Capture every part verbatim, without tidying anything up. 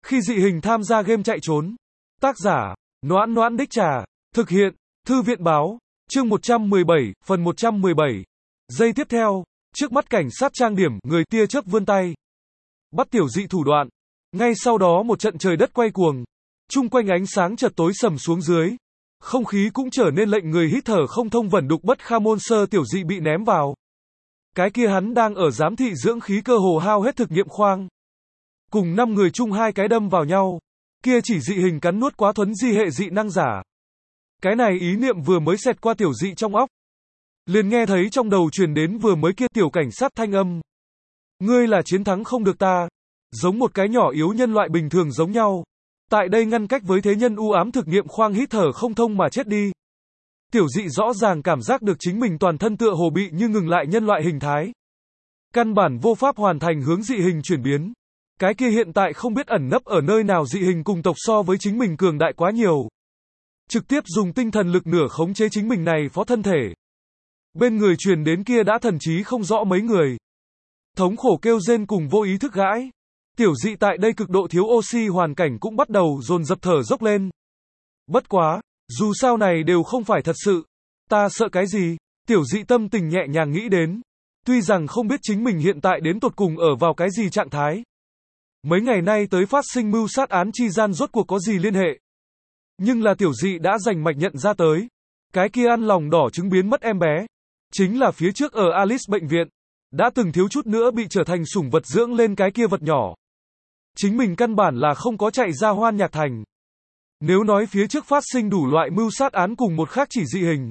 Khi dị hình tham gia game chạy trốn. Tác giả, Noãn Noãn Đích Trà. Thực hiện, Thư viện báo. Chương một trăm mười bảy, phần một trăm mười bảy. Giây tiếp theo, trước mắt cảnh sát trang điểm, người tia chớp vươn tay. Bắt tiểu dị thủ đoạn. Ngay sau đó một trận trời đất quay cuồng. Chung quanh ánh sáng chợt tối sầm xuống dưới. Không khí cũng trở nên lệnh người hít thở không thông, vẩn đục bất kham môn sơ tiểu dị bị ném vào. Cái kia hắn đang ở giám thị dưỡng khí, cơ hồ hao hết thực nghiệm khoang. Cùng năm người chung hai cái đâm vào nhau. Kia chỉ dị hình cắn nuốt quá thuấn di hệ dị năng giả. Cái này ý niệm vừa mới xẹt qua tiểu dị trong óc, liền nghe thấy trong đầu truyền đến vừa mới kia tiểu cảnh sát thanh âm. Ngươi là chiến thắng không được ta. Giống một cái nhỏ yếu nhân loại bình thường giống nhau. Tại đây ngăn cách với thế nhân u ám thực nghiệm khoang, hít thở không thông mà chết đi. Tiểu dị rõ ràng cảm giác được chính mình toàn thân tựa hồ bị như ngừng lại nhân loại hình thái. Căn bản vô pháp hoàn thành hướng dị hình chuyển biến. Cái kia hiện tại không biết ẩn nấp ở nơi nào dị hình cùng tộc so với chính mình cường đại quá nhiều. Trực tiếp dùng tinh thần lực nửa khống chế chính mình này phó thân thể. Bên người truyền đến kia đã thần trí không rõ mấy người. Thống khổ kêu rên cùng vô ý thức gãi. Tiểu dị tại đây cực độ thiếu oxy hoàn cảnh cũng bắt đầu dồn dập thở dốc lên. Bất quá, dù sao này đều không phải thật sự. Ta sợ cái gì? Tiểu dị tâm tình nhẹ nhàng nghĩ đến. Tuy rằng không biết chính mình hiện tại đến tột cùng ở vào cái gì trạng thái. Mấy ngày nay tới phát sinh mưu sát án chi gian rốt cuộc có gì liên hệ. Nhưng là tiểu dị đã rành mạch nhận ra tới. Cái kia ăn lòng đỏ trứng biến mất em bé. Chính là phía trước ở Alice bệnh viện. Đã từng thiếu chút nữa bị trở thành sủng vật dưỡng lên cái kia vật nhỏ. Chính mình căn bản là không có chạy ra Hoan Nhạc Thành. Nếu nói phía trước phát sinh đủ loại mưu sát án cùng một khác chỉ dị hình.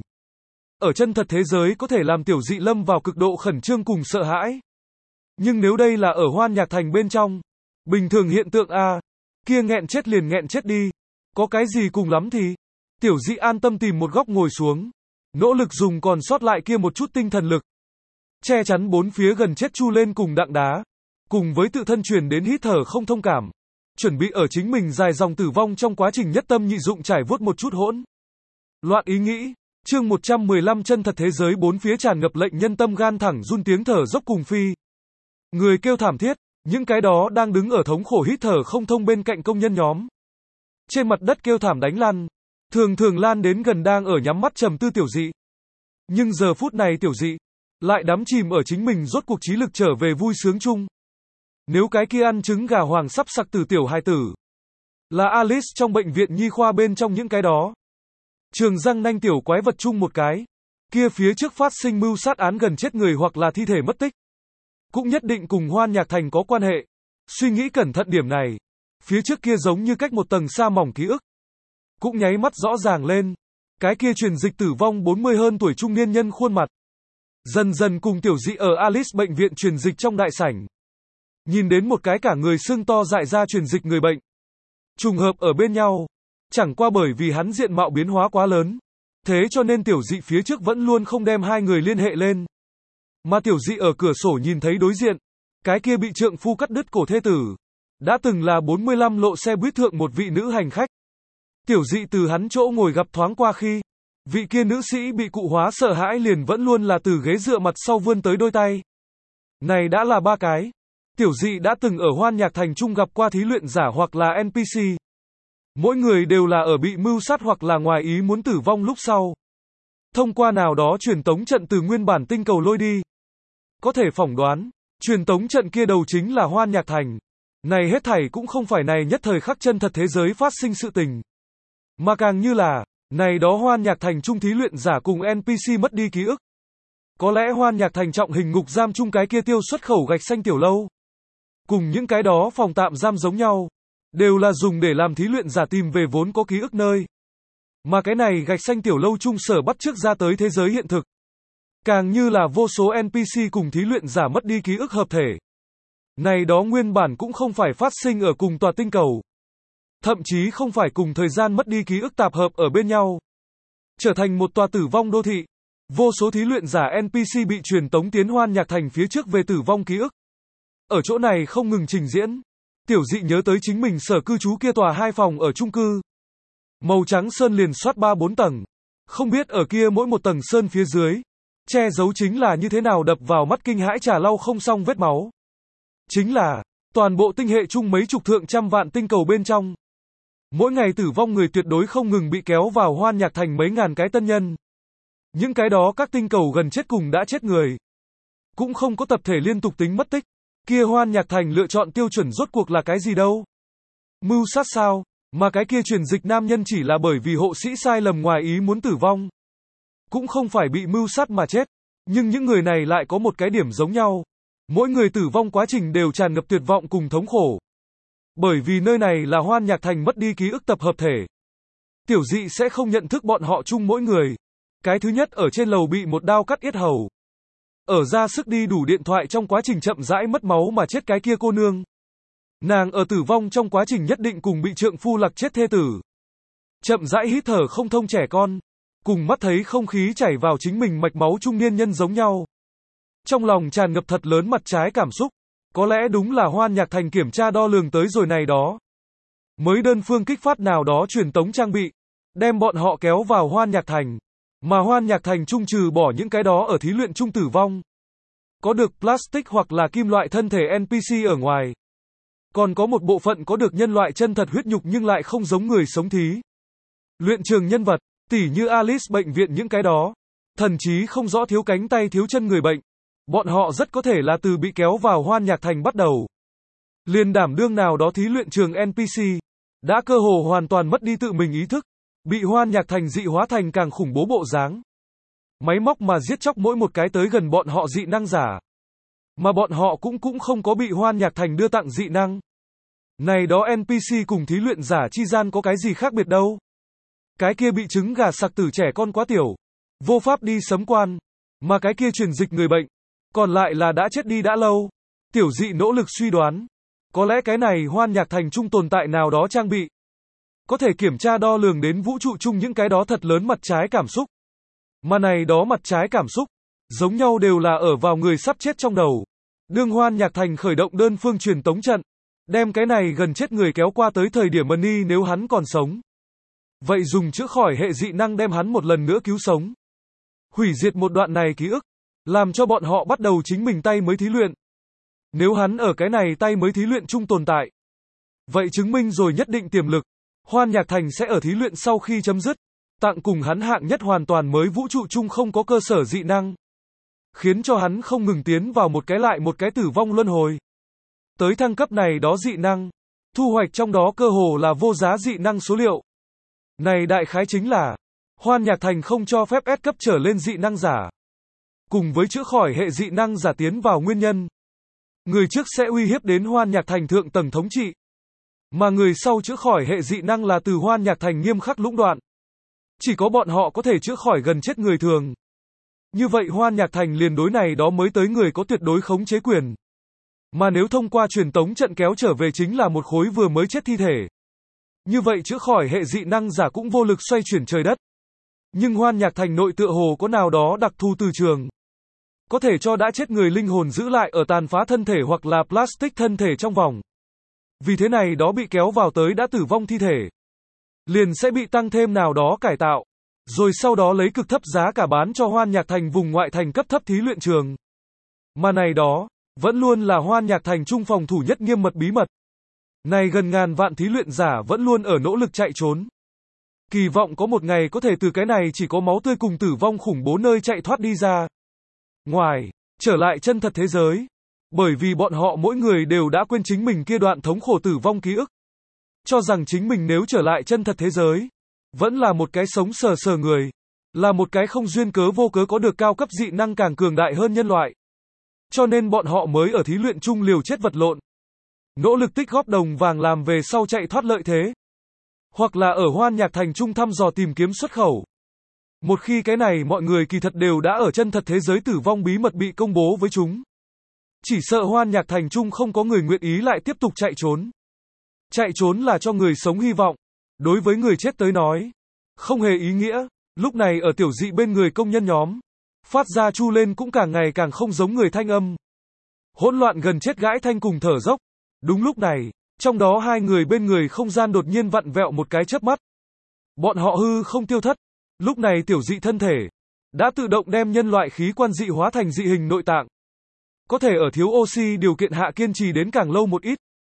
Ở chân thật thế giới có thể làm tiểu dị lâm vào cực độ khẩn trương cùng sợ hãi. Nhưng nếu đây là ở Hoan Nhạc Thành bên trong. Bình thường hiện tượng a, kia nghẹn chết liền nghẹn chết đi. Có cái gì cùng lắm thì. Tiểu dị an tâm tìm một góc ngồi xuống. Nỗ lực dùng còn sót lại kia một chút tinh thần lực. Che chắn bốn phía gần chết chu lên cùng đặng đá. Cùng với tự thân truyền đến hít thở không thông cảm. Chuẩn bị ở chính mình dài dòng tử vong trong quá trình nhất tâm nhị dụng trải vuốt một chút hỗn loạn ý nghĩ. Chương một trăm mười lăm, chân thật thế giới bốn phía tràn ngập lệnh nhân tâm gan thẳng run tiếng thở dốc cùng phi. Người kêu thảm thiết, những cái đó đang đứng ở thống khổ hít thở không thông bên cạnh công nhân nhóm. Trên mặt đất kêu thảm đánh lăn, thường thường lan đến gần đang ở nhắm mắt trầm tư tiểu dị. Nhưng giờ phút này tiểu dị lại đắm chìm ở chính mình rốt cuộc trí lực trở về vui sướng chung. Nếu cái kia ăn trứng gà hoàng sắp sặc từ tiểu hài tử là Alice trong bệnh viện nhi khoa bên trong những cái đó trường răng nanh tiểu quái vật chung một cái, kia phía trước phát sinh mưu sát án gần chết người hoặc là thi thể mất tích, cũng nhất định cùng Hoan Nhạc Thành có quan hệ. Suy nghĩ cẩn thận điểm này, phía trước kia giống như cách một tầng sa mỏng ký ức cũng nháy mắt rõ ràng lên. Cái kia truyền dịch tử vong bốn mươi hơn tuổi trung niên nhân khuôn mặt dần dần cùng tiểu dị ở Alice bệnh viện truyền dịch trong đại sảnh. Nhìn đến một cái cả người xương to dại ra truyền dịch người bệnh. Trùng hợp ở bên nhau. Chẳng qua bởi vì hắn diện mạo biến hóa quá lớn. Thế cho nên tiểu dị phía trước vẫn luôn không đem hai người liên hệ lên. Mà tiểu dị ở cửa sổ nhìn thấy đối diện. Cái kia bị trượng phu cắt đứt cổ thê tử. Đã từng là bốn mươi lăm lộ xe buýt thượng một vị nữ hành khách. Tiểu dị từ hắn chỗ ngồi gặp thoáng qua khi. Vị kia nữ sĩ bị cụ hóa sợ hãi liền vẫn luôn là từ ghế dựa mặt sau vươn tới đôi tay. Này đã là ba cái. Tiểu dị đã từng ở Hoan Nhạc Thành chung gặp qua thí luyện giả hoặc là en pê xê. Mỗi người đều là ở bị mưu sát hoặc là ngoài ý muốn tử vong lúc sau. Thông qua nào đó truyền tống trận từ nguyên bản tinh cầu lôi đi. Có thể phỏng đoán, truyền tống trận kia đầu chính là Hoan Nhạc Thành. Này hết thảy cũng không phải này nhất thời khắc chân thật thế giới phát sinh sự tình. Mà càng như là, này đó Hoan Nhạc Thành chung thí luyện giả cùng en pê xê mất đi ký ức. Có lẽ Hoan Nhạc Thành trọng hình ngục giam chung cái kia tiêu xuất khẩu gạch xanh tiểu lâu. Cùng những cái đó phòng tạm giam giống nhau, đều là dùng để làm thí luyện giả tìm về vốn có ký ức nơi. Mà cái này gạch xanh tiểu lâu chung sở bắt trước ra tới thế giới hiện thực. Càng như là vô số en pê xê cùng thí luyện giả mất đi ký ức hợp thể. Này đó nguyên bản cũng không phải phát sinh ở cùng tòa tinh cầu. Thậm chí không phải cùng thời gian mất đi ký ức tạp hợp ở bên nhau. Trở thành một tòa tử vong đô thị. Vô số thí luyện giả en pê xê bị truyền tống tiến Hoan Nhạc Thành phía trước về tử vong ký ức. Ở chỗ này không ngừng trình diễn. Tiểu dị nhớ tới chính mình sở cư trú kia tòa hai phòng ở chung cư. Màu trắng sơn liền soát ba bốn tầng. Không biết ở kia mỗi một tầng sơn phía dưới. Che giấu chính là như thế nào đập vào mắt kinh hãi trả lau không xong vết máu. Chính là, Toàn bộ tinh hệ chung mấy chục thượng trăm vạn tinh cầu bên trong. Mỗi ngày tử vong người tuyệt đối không ngừng bị kéo vào hoan nhạc thành mấy ngàn cái tân nhân. Những cái đó các tinh cầu gần chết cùng đã chết người. Cũng không có tập thể liên tục tính mất tích. Kia hoan nhạc thành lựa chọn tiêu chuẩn rốt cuộc là cái gì đâu? Mưu sát sao? Mà cái kia truyền dịch nam nhân chỉ là bởi vì hộ sĩ sai lầm ngoài ý muốn tử vong. Cũng không phải bị mưu sát mà chết. Nhưng những người này lại có một cái điểm giống nhau. Mỗi người tử vong quá trình đều tràn ngập tuyệt vọng cùng thống khổ. Bởi vì nơi này là hoan nhạc thành mất đi ký ức tập hợp thể. Tiểu dị sẽ không nhận thức bọn họ chung mỗi người. Cái thứ nhất ở trên lầu bị một đao cắt yết hầu. Ở ra sức đi đủ điện thoại trong quá trình chậm rãi mất máu mà chết cái kia cô nương. Nàng ở tử vong trong quá trình nhất định cùng bị trượng phu lặc chết thê tử. Chậm rãi hít thở không thông trẻ con. Cùng mắt thấy không khí chảy vào chính mình mạch máu trung niên nhân giống nhau. Trong lòng tràn ngập thật lớn mặt trái cảm xúc. Có lẽ đúng là hoan nhạc thành kiểm tra đo lường tới rồi này đó. Mới đơn phương kích phát nào đó truyền tống trang bị. Đem bọn họ kéo vào hoan nhạc thành. Mà hoan nhạc thành trung trừ bỏ những cái đó ở thí luyện trung tử vong. Có được plastic hoặc là kim loại thân thể en pê xê ở ngoài. Còn có một bộ phận có được nhân loại chân thật huyết nhục nhưng lại không giống người sống thí. Luyện trường nhân vật, tỉ như Alice bệnh viện những cái đó. Thần chí không rõ thiếu cánh tay thiếu chân người bệnh. Bọn họ rất có thể là từ bị kéo vào hoan nhạc thành bắt đầu. Liền đảm đương nào đó thí luyện trường en pê xê. Đã cơ hồ hoàn toàn mất đi tự mình ý thức. Bị hoan nhạc thành dị hóa thành càng khủng bố bộ dáng. Máy móc mà giết chóc mỗi một cái tới gần bọn họ dị năng giả. Mà bọn họ cũng cũng không có bị hoan nhạc thành đưa tặng dị năng. Này đó en pê xê cùng thí luyện giả chi gian có cái gì khác biệt đâu. Cái kia bị trứng gà sặc tử trẻ con quá tiểu. Vô pháp đi sấm quan. Mà cái kia truyền dịch người bệnh. Còn lại là đã chết đi đã lâu. Tiểu dị nỗ lực suy đoán. Có lẽ cái này hoan nhạc thành trung tồn tại nào đó trang bị. Có thể kiểm tra đo lường đến vũ trụ chung những cái đó thật lớn mặt trái cảm xúc. Mà này đó mặt trái cảm xúc. Giống nhau đều là ở vào người sắp chết trong đầu. Đương hoan nhạc thành khởi động đơn phương truyền tống trận. Đem cái này gần chết người kéo qua tới thời điểm Money nếu hắn còn sống. Vậy dùng chữa khỏi hệ dị năng đem hắn một lần nữa cứu sống. Hủy diệt một đoạn này ký ức. Làm cho bọn họ bắt đầu chính mình tay mới thí luyện. Nếu hắn ở cái này tay mới thí luyện chung tồn tại. Vậy chứng minh rồi nhất định tiềm lực. Hoan nhạc thành sẽ ở thí luyện sau khi chấm dứt. Tặng cùng hắn hạng nhất hoàn toàn mới vũ trụ chung không có cơ sở dị năng. Khiến cho hắn không ngừng tiến vào một cái lại một cái tử vong luân hồi. Tới thăng cấp này đó dị năng. Thu hoạch trong đó cơ hồ là vô giá dị năng số liệu. Này đại khái chính là. Hoan nhạc thành không cho phép S cấp trở lên dị năng giả. Cùng với chữa khỏi hệ dị năng giả tiến vào nguyên nhân. Người trước sẽ uy hiếp đến hoan nhạc thành thượng tầng thống trị. Mà người sau chữa khỏi hệ dị năng là từ hoan nhạc thành nghiêm khắc lũng đoạn. Chỉ có bọn họ có thể chữa khỏi gần chết người thường. Như vậy hoan nhạc thành liền đối này đó mới tới người có tuyệt đối khống chế quyền. Mà nếu thông qua truyền tống trận kéo trở về chính là một khối vừa mới chết thi thể. Như vậy chữa khỏi hệ dị năng giả cũng vô lực xoay chuyển trời đất. Nhưng hoan nhạc thành nội tựa hồ có nào đó đặc thù từ trường. Có thể cho đã chết người linh hồn giữ lại ở tàn phá thân thể hoặc là plastic thân thể trong vòng. Vì thế này đó bị kéo vào tới đã tử vong thi thể. Liền sẽ bị tăng thêm nào đó cải tạo. Rồi sau đó lấy cực thấp giá cả bán cho hoan nhạc thành vùng ngoại thành cấp thấp thí luyện trường. Mà này đó, vẫn luôn là hoan nhạc thành trung phòng thủ nhất nghiêm mật bí mật. Này gần ngàn vạn thí luyện giả vẫn luôn ở nỗ lực chạy trốn. Kỳ vọng có một ngày có thể từ cái này chỉ có máu tươi cùng tử vong khủng bố nơi chạy thoát đi ra. Ngoài, trở lại chân thật thế giới. Bởi vì bọn họ mỗi người đều đã quên chính mình kia đoạn thống khổ tử vong ký ức. Cho rằng chính mình nếu trở lại chân thật thế giới, vẫn là một cái sống sờ sờ người. Là một cái không duyên cớ vô cớ có được cao cấp dị năng càng cường đại hơn nhân loại. Cho nên bọn họ mới ở thí luyện chung liều chết vật lộn. Nỗ lực tích góp đồng vàng làm về sau chạy thoát lợi thế. Hoặc là ở hoan nhạc thành trung thăm dò tìm kiếm xuất khẩu. Một khi cái này mọi người kỳ thật đều đã ở chân thật thế giới tử vong bí mật bị công bố với chúng. Chỉ sợ hoan nhạc thành trung không có người nguyện ý lại tiếp tục chạy trốn. Chạy trốn là cho người sống hy vọng. Đối với người chết tới nói. Không hề ý nghĩa. Lúc này ở tiểu dị bên người công nhân nhóm. Phát ra chu lên cũng càng ngày càng không giống người thanh âm. Hỗn loạn gần chết gãi thanh cùng thở dốc. Đúng lúc này, trong đó hai người bên người không gian đột nhiên vặn vẹo một cái chớp mắt. Bọn họ hư không tiêu thất. Lúc này tiểu dị thân thể đã tự động đem nhân loại khí quan dị hóa thành dị hình nội tạng. Có thể ở thiếu oxy điều kiện hạ kiên trì đến càng lâu một ít.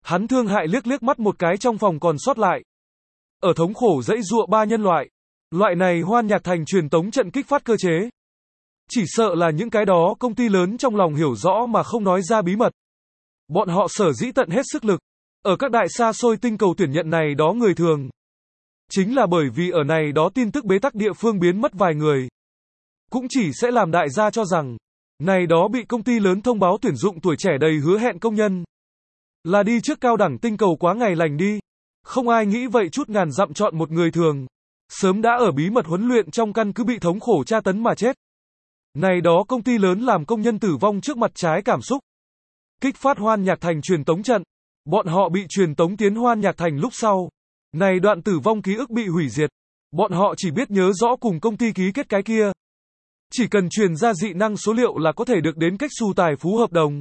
Hắn thương hại liếc liếc mắt một cái trong phòng còn sót lại. Ở thống khổ dãy dụa ba nhân loại. Loại này Hoan Nhạc Thành truyền tống trận kích phát cơ chế. Chỉ sợ là những cái đó công ty lớn trong lòng hiểu rõ mà không nói ra bí mật. Bọn họ sở dĩ tận hết sức lực. Ở các đại xa xôi tinh cầu tuyển nhận này đó người thường. Chính là bởi vì ở này đó tin tức bế tắc địa phương biến mất vài người. Cũng chỉ sẽ làm đại gia cho rằng, này đó bị công ty lớn thông báo tuyển dụng tuổi trẻ đầy hứa hẹn công nhân. Là đi trước cao đẳng tinh cầu quá ngày lành đi. Không ai nghĩ vậy chút ngàn dặm chọn một người thường. Sớm đã ở bí mật huấn luyện trong căn cứ bị thống khổ tra tấn mà chết. Này đó công ty lớn làm công nhân tử vong trước mặt trái cảm xúc. Kích phát Hoan Nhạc Thành truyền tống trận. Bọn họ bị truyền tống tiến Hoan Nhạc Thành lúc sau. Này đoạn tử vong ký ức bị hủy diệt. Bọn họ chỉ biết nhớ rõ cùng công ty ký kết cái kia. Chỉ cần truyền ra dị năng số liệu là có thể được đến cách xù tài phú hợp đồng.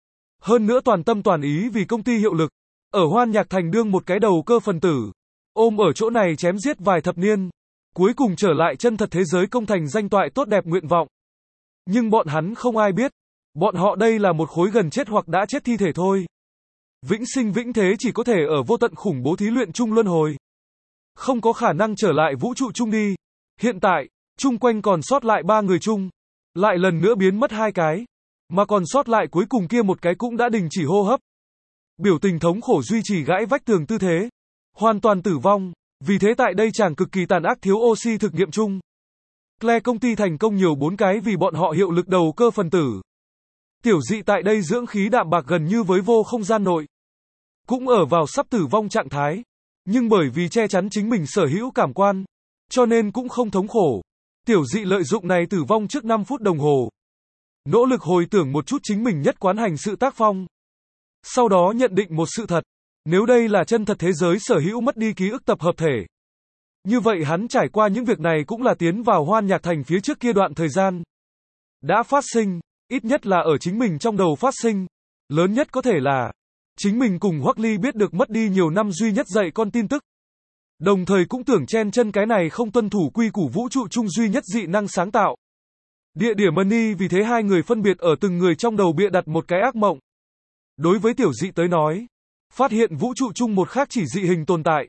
Hơn nữa toàn tâm toàn ý vì công ty hiệu lực. Ở Hoan Nhạc Thành đương một cái đầu cơ phần tử. Ôm ở chỗ này chém giết vài thập niên. Cuối cùng trở lại chân thật thế giới công thành danh toại tốt đẹp nguyện vọng. Nhưng bọn hắn không ai biết. Bọn họ đây là một khối gần chết hoặc đã chết thi thể thôi. Vĩnh sinh vĩnh thế chỉ có thể ở vô tận khủng bố thí luyện chung luân hồi. Không có khả năng trở lại vũ trụ chung đi. Hiện tại, chung quanh còn sót lại ba người chung. Lại lần nữa biến mất hai cái. Mà còn sót lại cuối cùng kia một cái cũng đã đình chỉ hô hấp. Biểu tình thống khổ duy trì gãi vách tường tư thế. Hoàn toàn tử vong. Vì thế tại đây chàng cực kỳ tàn ác thiếu oxy thực nghiệm chung. Claire công ty thành công nhiều bốn cái vì bọn họ hiệu lực đầu cơ phần tử. Tiểu dị tại đây dưỡng khí đạm bạc gần như với vô không gian nội. Cũng ở vào sắp tử vong trạng thái. Nhưng bởi vì che chắn chính mình sở hữu cảm quan. Cho nên cũng không thống khổ. Tiểu dị lợi dụng này tử vong trước năm phút đồng hồ. Nỗ lực hồi tưởng một chút chính mình nhất quán hành sự tác phong. Sau đó nhận định một sự thật. Nếu đây là chân thật thế giới sở hữu mất đi ký ức tập hợp thể. Như vậy hắn trải qua những việc này cũng là tiến vào Hoan Nhạc Thành phía trước kia đoạn thời gian. Đã phát sinh, ít nhất là ở chính mình trong đầu phát sinh. Lớn nhất có thể là, chính mình cùng Hoắc Ly biết được mất đi nhiều năm duy nhất dạy con tin tức. Đồng thời cũng tưởng chen chân cái này không tuân thủ quy củ vũ trụ chung duy nhất dị năng sáng tạo. Địa điểm Money vì thế hai người phân biệt ở từng người trong đầu bịa đặt một cái ác mộng. Đối với tiểu dị tới nói, phát hiện vũ trụ chung một khác chỉ dị hình tồn tại.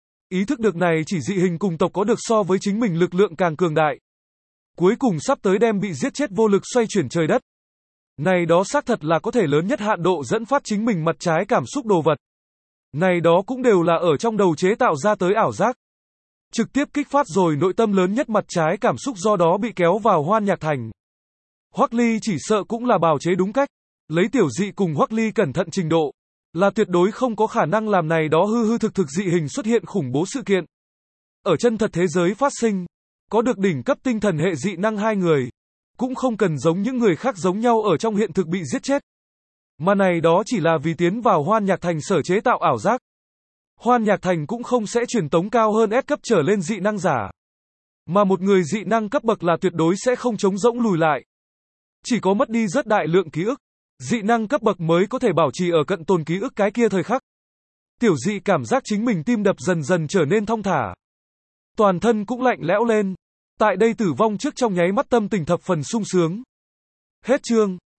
Ý thức được này chỉ dị hình cùng tộc có được so với chính mình lực lượng càng cường đại. Cuối cùng sắp tới đem bị giết chết vô lực xoay chuyển trời đất. Này đó xác thật là có thể lớn nhất hạn độ dẫn phát chính mình mặt trái cảm xúc đồ vật. Này đó cũng đều là ở trong đầu chế tạo ra tới ảo giác. Trực tiếp kích phát rồi nội tâm lớn nhất mặt trái cảm xúc do đó bị kéo vào Hoan Nhạc Thành. Hoắc Ly chỉ sợ cũng là bào chế đúng cách. Lấy tiểu dị cùng Hoắc Ly cẩn thận trình độ. Là tuyệt đối không có khả năng làm này đó hư hư thực thực dị hình xuất hiện khủng bố sự kiện. Ở chân thật thế giới phát sinh. Có được đỉnh cấp tinh thần hệ dị năng hai người. Cũng không cần giống những người khác giống nhau ở trong hiện thực bị giết chết. Mà này đó chỉ là vì tiến vào Hoan Nhạc Thành sở chế tạo ảo giác. Hoan Nhạc Thành cũng không sẽ truyền tống cao hơn S cấp trở lên dị năng giả. Mà một người dị năng cấp bậc là tuyệt đối sẽ không trống rỗng lùi lại. Chỉ có mất đi rất đại lượng ký ức. Dị năng cấp bậc mới có thể bảo trì ở cận tồn ký ức cái kia thời khắc. Tiểu dị cảm giác chính mình tim đập dần dần trở nên thong thả. Toàn thân cũng lạnh lẽo lên. Tại đây tử vong trước trong nháy mắt tâm tình thập phần sung sướng. Hết chương.